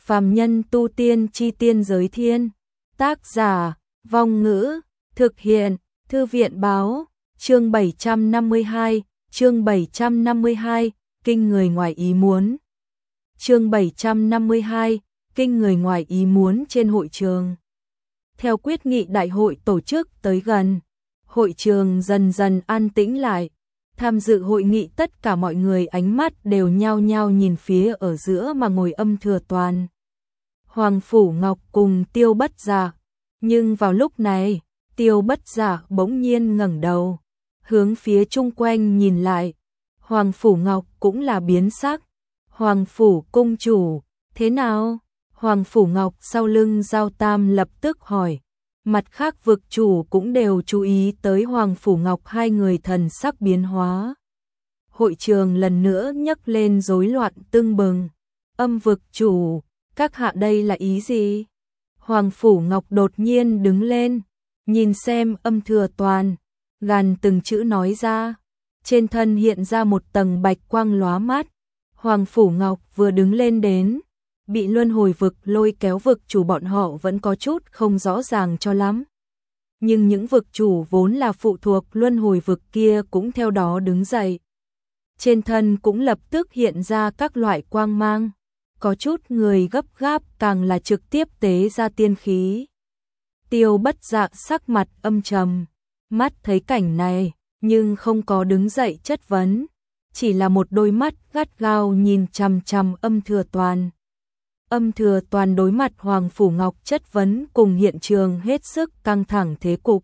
Phàm nhân tu tiên chi tiên giới thiên. Tác giả, Vong Ngữ, thực hiện, Thư viện báo, chương 752, chương 752, kinh người ngoài ý muốn. Chương 752, kinh người ngoài ý muốn trên hội trường. Theo quyết nghị đại hội tổ chức tới gần, hội trường dần dần an tĩnh lại. Tham dự hội nghị tất cả mọi người ánh mắt đều nhao nhao nhìn phía ở giữa mà ngồi Âm Thừa Toàn, Hoàng Phủ Ngọc cùng Tiêu Bất Dạ. Nhưng vào lúc này, Tiêu Bất Dạ bỗng nhiên ngẩng đầu, hướng phía chung quanh nhìn lại. Hoàng Phủ Ngọc cũng là biến sắc. Hoàng Phủ cung chủ, thế nào? Hoàng Phủ Ngọc sau lưng Giao Tam lập tức hỏi. Mặt khác vực chủ cũng đều chú ý tới Hoàng Phủ Ngọc, hai người thần sắc biến hóa. Hội trường lần nữa nhấc lên rối loạn tưng bừng. Âm vực chủ, các hạ đây là ý gì? Hoàng Phủ Ngọc đột nhiên đứng lên, nhìn xem Âm Thừa Toàn, gàn từng chữ nói ra. Trên thân hiện ra một tầng bạch quang lóa mắt. Hoàng Phủ Ngọc vừa đứng lên đến, bị luân hồi vực lôi kéo vực chủ bọn họ vẫn có chút không rõ ràng cho lắm. Nhưng những vực chủ vốn là phụ thuộc luân hồi vực kia cũng theo đó đứng dậy. Trên thân cũng lập tức hiện ra các loại quang mang. Có chút người gấp gáp càng là trực tiếp tế ra tiên khí. Tiêu Bất Dạ sắc mặt âm trầm, mắt thấy cảnh này, nhưng không có đứng dậy chất vấn. Chỉ là một đôi mắt gắt gao nhìn chằm chằm Âm Thừa Toàn. Âm Thừa Toàn đối mặt Hoàng Phủ Ngọc chất vấn cùng hiện trường hết sức căng thẳng thế cục.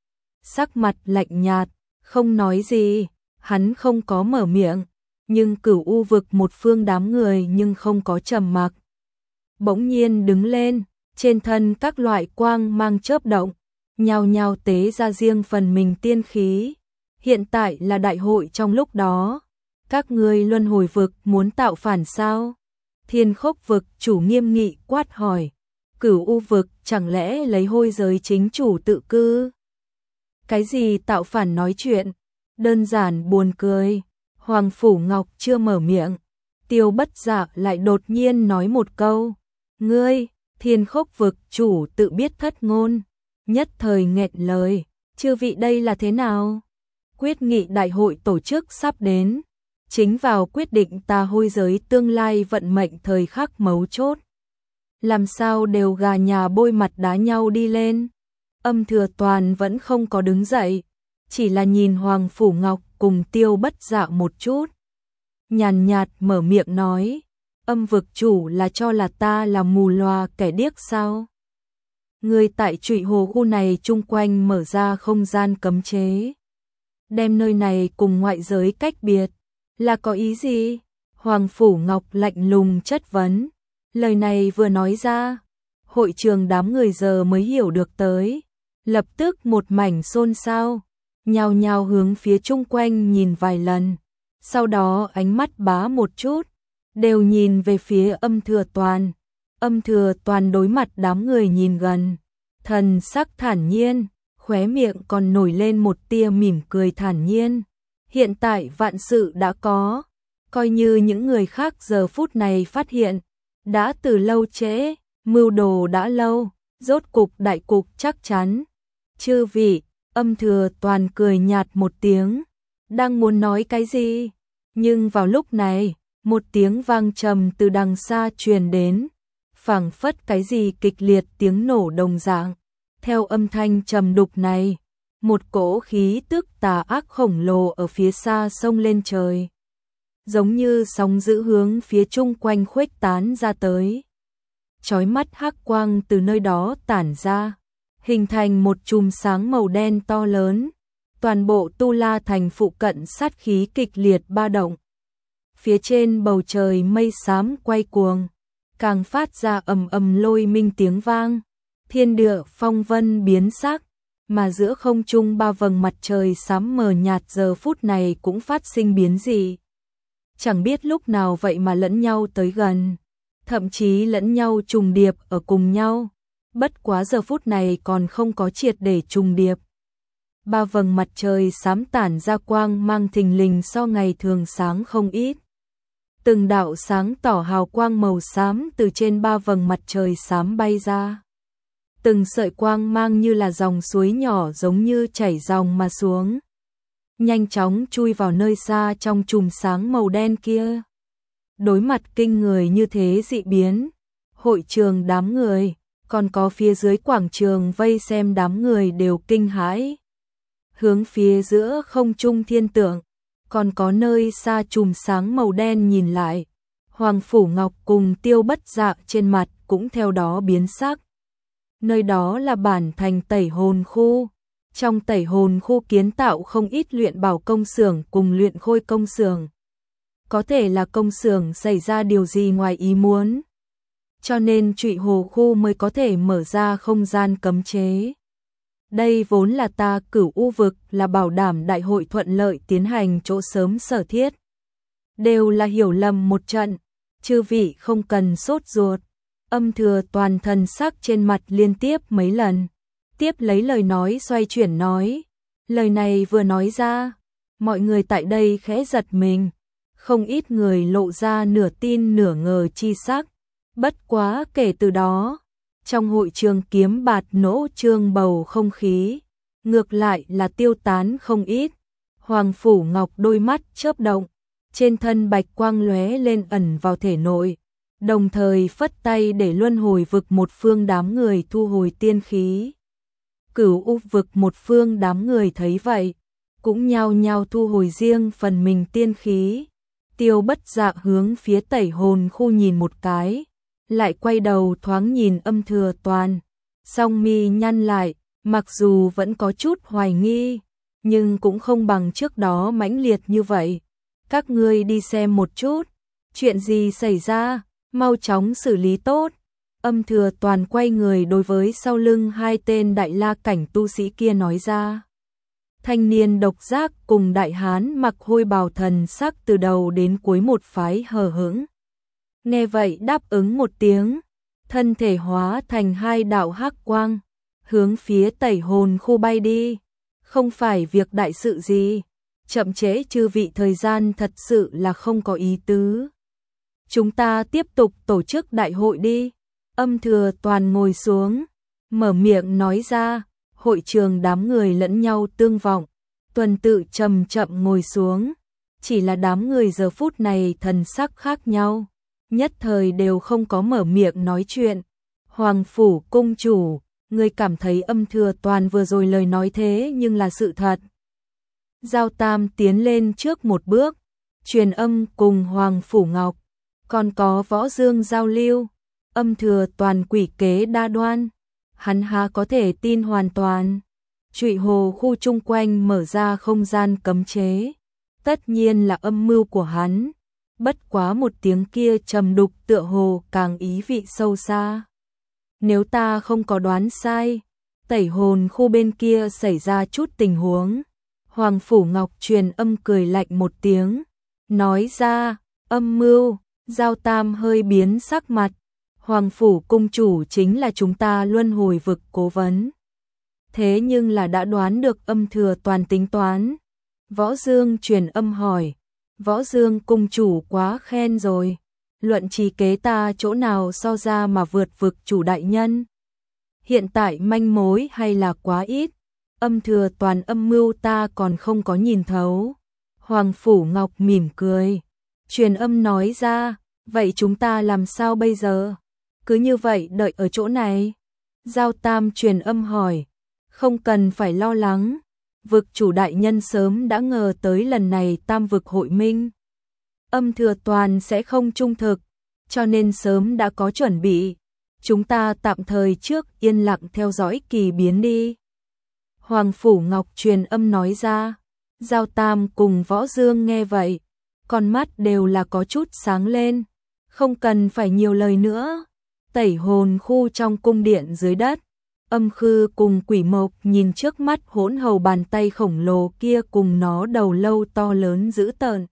Sắc mặt lạnh nhạt, không nói gì, hắn không có mở miệng, nhưng Cửu U vực một phương đám người nhưng không có trầm mặc. Bỗng nhiên đứng lên, trên thân các loại quang mang chớp động, nhao nhao tế ra riêng phần mình tiên khí. Hiện tại là đại hội trong lúc đó, các ngươi luân hồi vực muốn tạo phản sao? Thiên Khốc vực chủ nghiêm nghị quát hỏi. Cửu U vực chẳng lẽ lấy hôi giới chính chủ tự cư? Cái gì tạo phản nói chuyện? Đơn giản buồn cười. Hoàng Phủ Ngọc chưa mở miệng, Tiêu Bất Dạ lại đột nhiên nói một câu. Ngươi, Thiên Khốc vực chủ tự biết thất ngôn. Nhất thời nghẹn lời. Chư vị đây là thế nào? Quyết nghị đại hội tổ chức sắp đến. Chính vào quyết định ta hôi giới tương lai vận mệnh thời khắc mấu chốt. Làm sao đều gà nhà bôi mặt đá nhau đi lên. Âm Thừa Toàn vẫn không có đứng dậy, chỉ là nhìn Hoàng Phủ Ngọc cùng Tiêu Bất Dạ một chút. Nhàn nhạt mở miệng nói, Âm vực chủ là cho là ta là mù loà kẻ điếc sao? Người tại Trụy Hồ khu này chung quanh mở ra không gian cấm chế, đem nơi này cùng ngoại giới cách biệt. Là có ý gì? Hoàng Phủ Ngọc lạnh lùng chất vấn. Lời này vừa nói ra, hội trường đám người giờ mới hiểu được tới. Lập tức một mảnh xôn xao, nhao nhao hướng phía chung quanh nhìn vài lần. Sau đó ánh mắt bá một chút, đều nhìn về phía Âm Thừa Toàn. Âm Thừa Toàn đối mặt đám người nhìn gần, thần sắc thản nhiên, khóe miệng còn nổi lên một tia mỉm cười thản nhiên. Hiện tại vạn sự đã có, coi như những người khác giờ phút này phát hiện, đã từ lâu trễ, mưu đồ đã lâu, rốt cục đại cục chắc chắn. Chư vị, Âm Thừa Toàn cười nhạt một tiếng, đang muốn nói cái gì, nhưng vào lúc này, một tiếng vang trầm từ đằng xa truyền đến, phảng phất cái gì kịch liệt tiếng nổ đồng dạng. Theo âm thanh trầm đục này, một cỗ khí tức tà ác khổng lồ ở phía xa xông lên trời, giống như sóng dữ hướng phía chung quanh khuếch tán ra tới. Chói mắt hắc quang từ nơi đó tản ra, hình thành một chùm sáng màu đen to lớn. Toàn bộ Tu La thành phụ cận sát khí kịch liệt ba động. Phía trên bầu trời mây xám quay cuồng, càng phát ra ầm ầm lôi minh tiếng vang. Thiên địa phong vân biến sắc, mà giữa không trung ba vầng mặt trời xám mờ nhạt giờ phút này cũng phát sinh biến dị. Chẳng biết lúc nào vậy mà lẫn nhau tới gần, thậm chí lẫn nhau trùng điệp ở cùng nhau. Bất quá giờ phút này còn không có triệt để trùng điệp. Ba vầng mặt trời xám tản ra quang mang thình lình so ngày thường sáng không ít. Từng đạo sáng tỏ hào quang màu xám từ trên ba vầng mặt trời xám bay ra. Từng sợi quang mang như là dòng suối nhỏ giống như chảy dòng mà xuống. Nhanh chóng chui vào nơi xa trong chùm sáng màu đen kia. Đối mặt kinh người như thế dị biến, hội trường đám người, còn có phía dưới quảng trường vây xem đám người đều kinh hãi. Hướng phía giữa không trung thiên tượng, còn có nơi xa chùm sáng màu đen nhìn lại, Hoàng Phủ Ngọc cùng Tiêu Bất Dạ trên mặt cũng theo đó biến sắc. Nơi đó là bản thành Tẩy Hồn Khu. Trong Tẩy Hồn Khu kiến tạo không ít luyện bảo công xưởng cùng luyện khôi công xưởng. Có thể là công xưởng xảy ra điều gì ngoài ý muốn, cho nên Trụy Hồ Khu mới có thể mở ra không gian cấm chế. Đây vốn là ta Cửu U vực, là bảo đảm đại hội thuận lợi tiến hành chỗ sớm sở thiết. Đều là hiểu lầm một trận, chư vị không cần sốt ruột. Âm Thừa Toàn thần sắc trên mặt liên tiếp mấy lần, tiếp lấy lời nói xoay chuyển nói. Lời này vừa nói ra, mọi người tại đây khẽ giật mình, không ít người lộ ra nửa tin nửa ngờ chi sắc. Bất quá kể từ đó, trong hội trường kiếm bạt nỗ trương bầu không khí, ngược lại là tiêu tán không ít. Hoàng Phủ Ngọc đôi mắt chớp động, trên thân bạch quang lóe lên ẩn vào thể nội, đồng thời phất tay để luân hồi vực một phương đám người thu hồi tiên khí. Cửu U vực một phương đám người thấy vậy, cũng nhao nhao thu hồi riêng phần mình tiên khí. Tiêu Bất Dạ hướng phía Tẩy Hồn Khu nhìn một cái, lại quay đầu thoáng nhìn Âm Thừa Toàn, song mi nhăn lại, mặc dù vẫn có chút hoài nghi, nhưng cũng không bằng trước đó mãnh liệt như vậy. Các ngươi đi xem một chút, chuyện gì xảy ra, mau chóng xử lý tốt. Âm Thừa Toàn quay người đối với sau lưng hai tên đại la cảnh tu sĩ kia nói ra. Thanh niên độc giác cùng đại hán mặc hôi bào thần sắc từ đầu đến cuối một phái hờ hững. Nghe vậy đáp ứng một tiếng, thân thể hóa thành hai đạo hắc quang, hướng phía Tẩy Hồn Khu bay đi. Không phải việc đại sự gì, chậm trễ chư vị thời gian thật sự là không có ý tứ. Chúng ta tiếp tục tổ chức đại hội đi. Âm Thừa Toàn ngồi xuống, mở miệng nói ra. Hội trường đám người lẫn nhau tương vọng, tuần tự chậm chậm ngồi xuống. Chỉ là đám người giờ phút này thần sắc khác nhau, nhất thời đều không có mở miệng nói chuyện. Hoàng Phủ cung chủ, người cảm thấy Âm Thừa Toàn vừa rồi lời nói thế nhưng là sự thật. Giao Tam tiến lên trước một bước, truyền âm cùng Hoàng Phủ Ngọc, còn có Võ Dương giao lưu. Âm Thừa Toàn quỷ kế đa đoan, hắn há có thể tin hoàn toàn. Trụy Hồ Khu chung quanh mở ra không gian cấm chế, tất nhiên là âm mưu của hắn. Bất quá một tiếng kia trầm đục tựa hồ càng ý vị sâu xa. Nếu ta không có đoán sai, Tẩy Hồn Khu bên kia xảy ra chút tình huống. Hoàng Phủ Ngọc truyền âm cười lạnh một tiếng, nói ra, âm mưu. Giao Tam hơi biến sắc mặt. Hoàng Phủ cung chủ chính là chúng ta luân hồi vực cố vấn. Thế nhưng là đã đoán được Âm Thừa Toàn tính toán. Võ Dương truyền âm hỏi. Võ Dương cung chủ quá khen rồi. Luận trí kế ta chỗ nào so ra mà vượt vực chủ đại nhân. Hiện tại manh mối hay là quá ít. Âm Thừa Toàn âm mưu ta còn không có nhìn thấu. Hoàng Phủ Ngọc mỉm cười, truyền âm nói ra. Vậy chúng ta làm sao bây giờ? Cứ như vậy đợi ở chỗ này. Giao Tam truyền âm hỏi. Không cần phải lo lắng. Vực chủ đại nhân sớm đã ngờ tới lần này tam vực hội minh. Âm Thừa Toàn sẽ không trung thực, cho nên sớm đã có chuẩn bị. Chúng ta tạm thời trước yên lặng theo dõi kỳ biến đi. Hoàng Phủ Ngọc truyền âm nói ra. Giao Tam cùng Võ Dương nghe vậy, con mắt đều là có chút sáng lên. Không cần phải nhiều lời nữa. Tẩy Hồn Khu trong cung điện dưới đất, Âm Khư cùng Quỷ Mộc nhìn trước mắt hỗn hầu bàn tay khổng lồ kia cùng nó đầu lâu to lớn dữ tợn.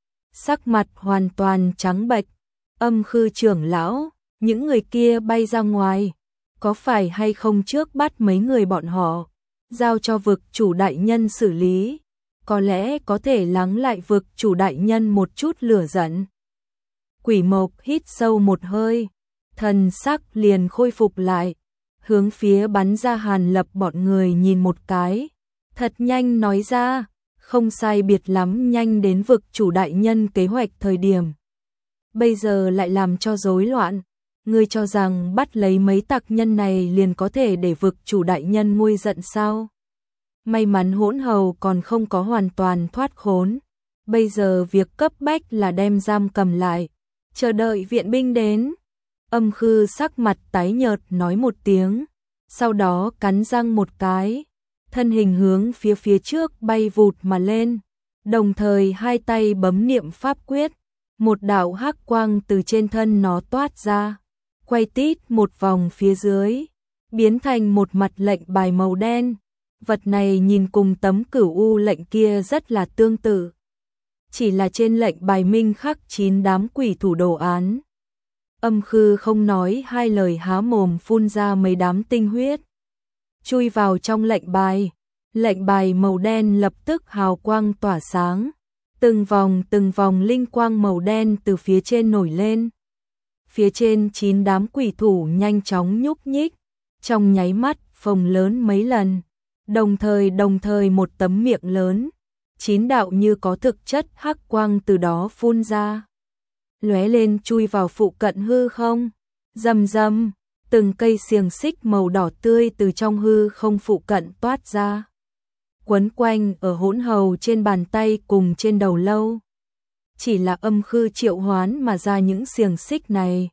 Sắc mặt hoàn toàn trắng bệch. Âm Khư trưởng lão, những người kia bay ra ngoài, có phải hay không trước bắt mấy người bọn họ, giao cho vực chủ đại nhân xử lý, có lẽ có thể lắng lại vực chủ đại nhân một chút lửa giận. Quỷ Mộc hít sâu một hơi, thần sắc liền khôi phục lại, hướng phía bắn ra Hàn Lập bọn người nhìn một cái, thật nhanh nói ra, không sai biệt lắm nhanh đến vực chủ đại nhân kế hoạch thời điểm. Bây giờ lại làm cho rối loạn, ngươi cho rằng bắt lấy mấy tặc nhân này liền có thể để vực chủ đại nhân nguôi giận sao? May mắn Hỗn Hầu còn không có hoàn toàn thoát khốn, bây giờ việc cấp bách là đem giam cầm lại, chờ đợi viện binh đến. Âm Khư sắc mặt tái nhợt nói một tiếng, sau đó cắn răng một cái, thân hình hướng phía trước bay vụt mà lên, đồng thời hai tay bấm niệm pháp quyết, một đạo hắc quang từ trên thân nó toát ra, quay tít một vòng phía dưới, biến thành một mặt lệnh bài màu đen. Vật này nhìn cùng tấm cửu u lệnh kia rất là tương tự, chỉ là trên lệnh bài minh khắc 9 đám quỷ thủ đồ án. Âm Khư không nói hai lời há mồm phun ra mấy đám tinh huyết, chui vào trong lệnh bài màu đen lập tức hào quang tỏa sáng, từng vòng linh quang màu đen từ phía trên nổi lên. Phía trên 9 đám quỷ thủ nhanh chóng nhúc nhích, trong nháy mắt phồng lớn mấy lần, đồng thời một tấm miệng lớn, 9 đạo như có thực chất hắc quang từ đó phun ra, lóe lên chui vào phụ cận hư không. Rầm rầm, từng cây xiềng xích màu đỏ tươi từ trong hư không phụ cận toát ra, quấn quanh ở Hỗn Hầu trên bàn tay cùng trên đầu lâu. Chỉ là Âm Khư triệu hoán mà ra những xiềng xích này,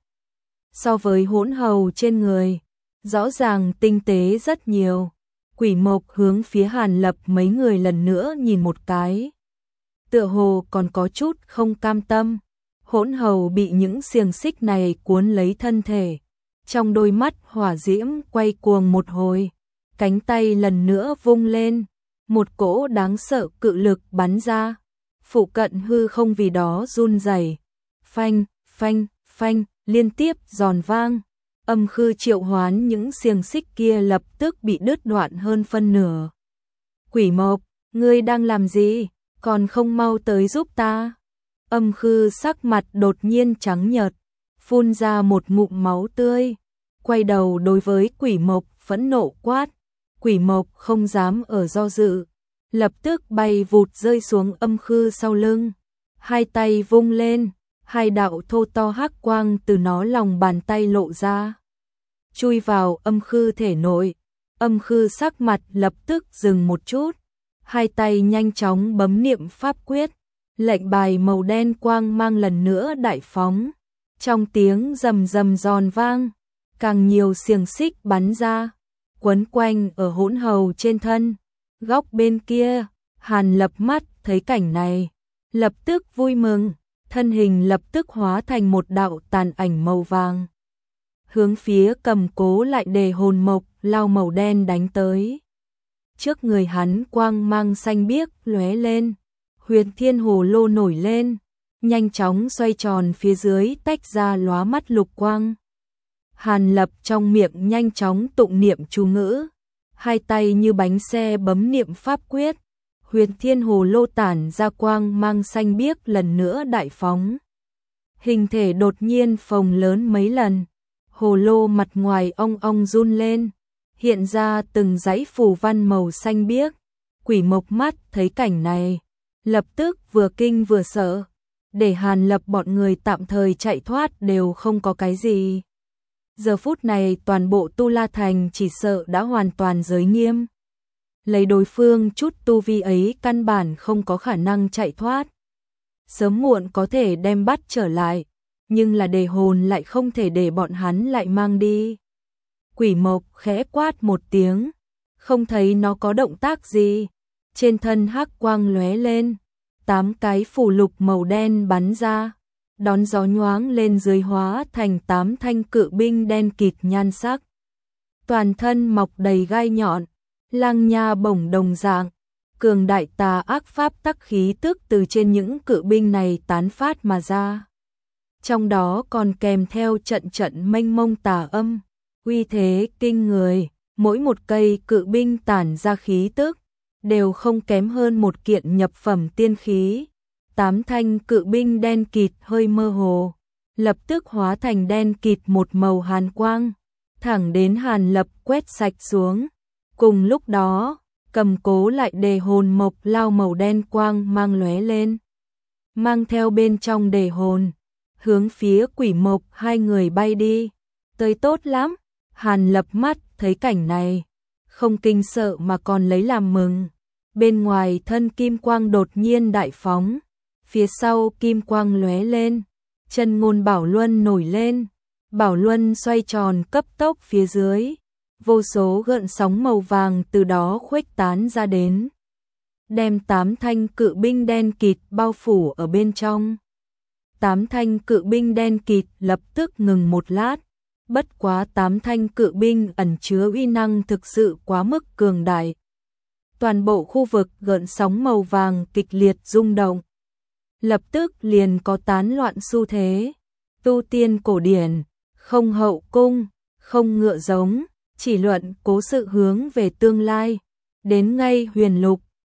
so với Hỗn Hầu trên người, rõ ràng tinh tế rất nhiều. Quỷ Mộc hướng phía Hàn Lập mấy người lần nữa nhìn một cái, tựa hồ còn có chút không cam tâm. Hỗn Hầu bị những xiềng xích này cuốn lấy thân thể, trong đôi mắt hỏa diễm quay cuồng một hồi, cánh tay lần nữa vung lên, một cỗ đáng sợ cự lực bắn ra, phụ cận hư không vì đó run rẩy, phanh, phanh, phanh, liên tiếp giòn vang. Âm Khư triệu hoán những xiềng xích kia lập tức bị đứt đoạn hơn phân nửa. Quỷ Mộc, ngươi đang làm gì, còn không mau tới giúp ta? Âm Khư sắc mặt đột nhiên trắng nhợt, phun ra một ngụm máu tươi, quay đầu đối với Quỷ Mộc phẫn nộ quát. Quỷ Mộc không dám ở do dự, lập tức bay vụt rơi xuống Âm Khư sau lưng, hai tay vung lên, hai đạo thô to hắc quang từ nó lòng bàn tay lộ ra, chui vào Âm Khư thể nội. Âm Khư sắc mặt lập tức dừng một chút, hai tay nhanh chóng bấm niệm pháp quyết, lệnh bài màu đen quang mang lần nữa đại phóng, trong tiếng rầm rầm giòn vang, càng nhiều xiềng xích bắn ra, quấn quanh ở Hỗn Hầu trên thân. Góc bên kia, Hàn Lập mắt thấy cảnh này, lập tức vui mừng, thân hình lập tức hóa thành một đạo tàn ảnh màu vàng, hướng phía cầm cố lại đề hồn mộc lao màu đen đánh tới. Trước người hắn quang mang xanh biếc lóe lên, Huyền Thiên Hồ Lô nổi lên, nhanh chóng xoay tròn phía dưới tách ra lóa mắt lục quang. Hàn Lập trong miệng nhanh chóng tụng niệm chú ngữ, hai tay như bánh xe bấm niệm pháp quyết, Huyền Thiên Hồ Lô tản ra quang mang xanh biếc lần nữa đại phóng. Hình thể đột nhiên phồng lớn mấy lần, hồ lô mặt ngoài ong ong run lên, hiện ra từng dãy phù văn màu xanh biếc. Quỷ Mộc mắt thấy cảnh này, lập tức vừa kinh vừa sợ, để Hàn Lập bọn người tạm thời chạy thoát đều không có cái gì. Giờ phút này toàn bộ Tu La Thành chỉ sợ đã hoàn toàn giới nghiêm. Lấy đối phương chút tu vi ấy căn bản không có khả năng chạy thoát. Sớm muộn có thể đem bắt trở lại, nhưng là đề hồn lại không thể để bọn hắn lại mang đi. Quỷ Mộc khẽ quát một tiếng, không thấy nó có động tác gì. Trên thân hắc quang lóe lên, 8 cái phù lục màu đen bắn ra, đón gió nhoáng lên dưới hóa thành 8 thanh cự binh đen kịt nhan sắc. Toàn thân mọc đầy gai nhọn, lang nha bổng đồng dạng, cường đại tà ác pháp tắc khí tức từ trên những cự binh này tán phát mà ra. Trong đó còn kèm theo trận trận mênh mông tà âm, uy thế kinh người, mỗi một cây cự binh tản ra khí tức đều không kém hơn một kiện nhập phẩm tiên khí. 8 thanh cự binh đen kịt hơi mơ hồ, lập tức hóa thành đen kịt một màu hàn quang, thẳng đến Hàn Lập quét sạch xuống. Cùng lúc đó, cầm cố lại đề hồn mộc lao màu đen quang mang lóe lên, mang theo bên trong đề hồn, hướng phía quỷ mộc hai người bay đi. Tới tốt lắm, Hàn Lập mắt thấy cảnh này, không kinh sợ mà còn lấy làm mừng. Bên ngoài thân kim quang đột nhiên đại phóng, phía sau kim quang lóe lên, chân ngôn bảo luân nổi lên, bảo luân xoay tròn cấp tốc phía dưới, vô số gợn sóng màu vàng từ đó khuếch tán ra đến, đem 8 thanh cự binh đen kịt bao phủ ở bên trong. 8 thanh cự binh đen kịt lập tức ngừng một lát, bất quá 8 thanh cự binh ẩn chứa uy năng thực sự quá mức cường đại. Toàn bộ khu vực gợn sóng màu vàng kịch liệt rung động, lập tức liền có tán loạn xu thế. Tu tiên cổ điển, không hậu cung, không ngựa giống, chỉ luận cố sự hướng về tương lai. Đến ngay huyền lục,